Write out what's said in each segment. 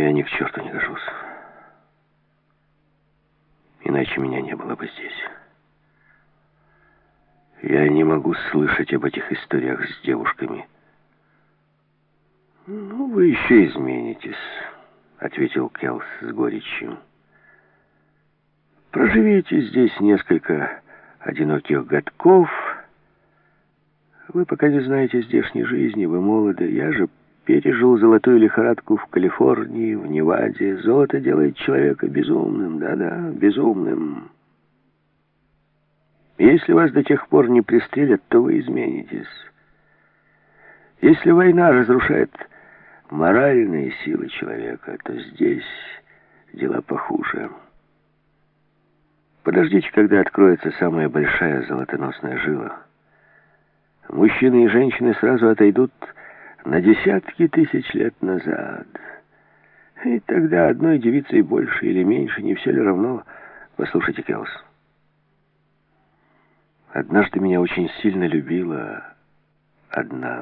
Я ни к черту не гожусь. Иначе меня не было бы здесь. Я не могу слышать об этих историях с девушками. «Ну, вы еще изменитесь», — ответил Келс с горечью. «Проживите здесь несколько одиноких годков. Вы пока не знаете здешней жизни, вы молоды. Я же пережил золотую лихорадку в Калифорнии, в Неваде. Золото делает человека безумным, да-да, безумным. Если вас до тех пор не пристрелят, то вы изменитесь. Если война разрушает моральные силы человека, то здесь дела похуже. Подождите, когда откроется самая большая золотоносная жила. Мужчины и женщины сразу отойдут на десятки тысяч лет назад. И тогда одной девицей больше или меньше, не все ли равно? Послушайте, Келс. Однажды меня очень сильно любила одна,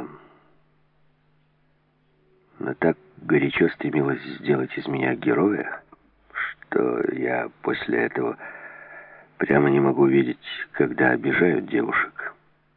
но так горячо стремилась сделать из меня героя, что я после этого прямо не могу видеть, когда обижают девушек.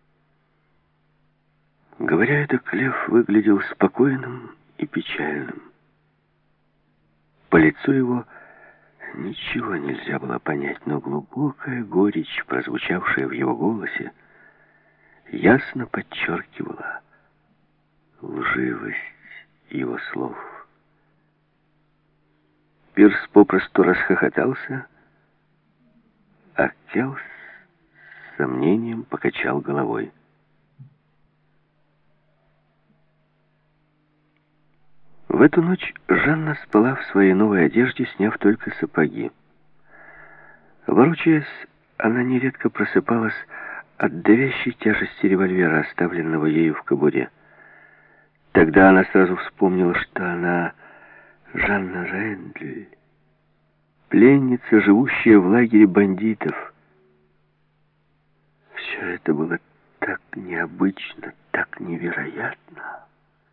Говоря это, Клев выглядел спокойным и печальным. По лицу его ничего нельзя было понять, но глубокая горечь, прозвучавшая в его голосе, ясно подчеркивала лживость его слов. Пирс попросту расхохотался, а Келс с сомнением покачал головой. В эту ночь Жанна спала в своей новой одежде, сняв только сапоги. Ворочаясь, она нередко просыпалась от давящей тяжести револьвера, оставленного ею в кобуре. Тогда она сразу вспомнила, что она Жанна Рендль, пленница, живущая в лагере бандитов. Все это было так необычно, так невероятно.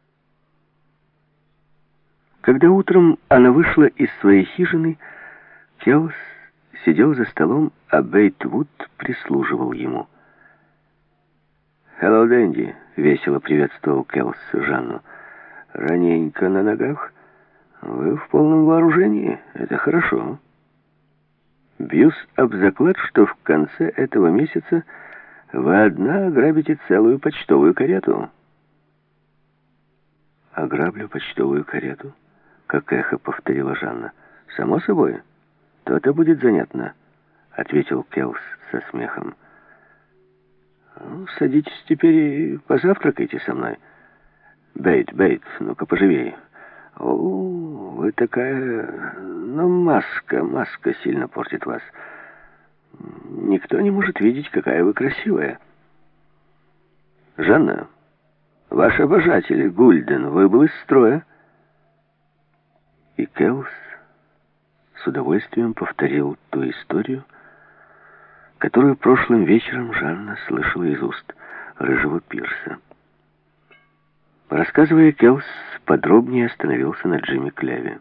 Когда утром она вышла из своей хижины, Келс сидел за столом, а Бейт Вуд прислуживал ему. «Hello, Дэнди!» — весело приветствовал Келс Жанну. «Раненько на ногах? Вы в полном вооружении? Это хорошо. Бьюсь об заклад, что в конце этого месяца вы одна ограбите целую почтовую карету». «Ограблю почтовую карету?» — как эхо повторила Жанна. «Само собой. То-то будет занятно», — ответил Келс со смехом. «Ну, садитесь теперь и позавтракайте со мной. Бейт, ну-ка поживее. О, вы такая... Но маска сильно портит вас. Никто не может видеть, какая вы красивая. Жанна, ваш обожатель Гульден выбыл из строя». И Келс с удовольствием повторил ту историю, которую прошлым вечером Жанна слышала из уст рыжего Пирса. Рассказывая, Келс подробнее остановился на Джимми Клеве.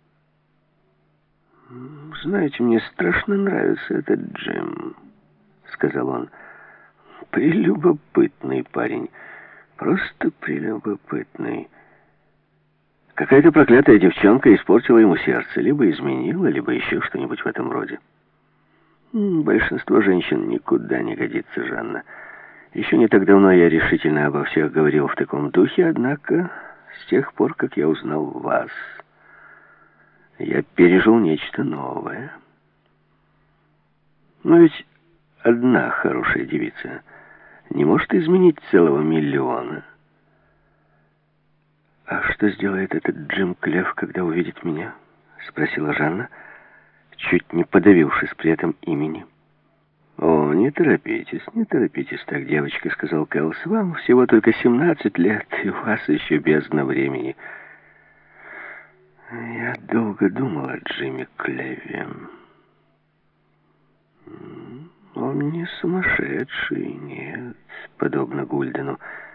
«Знаете, мне страшно нравится этот Джим», — сказал он. «Прелюбопытный парень, просто прелюбопытный. Какая-то проклятая девчонка испортила ему сердце, либо изменила, либо еще что-нибудь в этом роде. Большинство женщин никуда не годится, Жанна. Еще не так давно я решительно обо всех говорил в таком духе, однако с тех пор, как я узнал вас, я пережил нечто новое. Но ведь одна хорошая девица не может изменить целого миллиона. «А что сделает этот Джим Клев, когда увидит меня?» — спросила Жанна, чуть не подавившись при этом имени. «О, не торопитесь так, девочка», — сказал Келс. «Вам всего только 17 лет, и у вас еще бездна времени». Я долго думал о Джимми Клеве. Он не сумасшедший, нет, подобно Гульдену.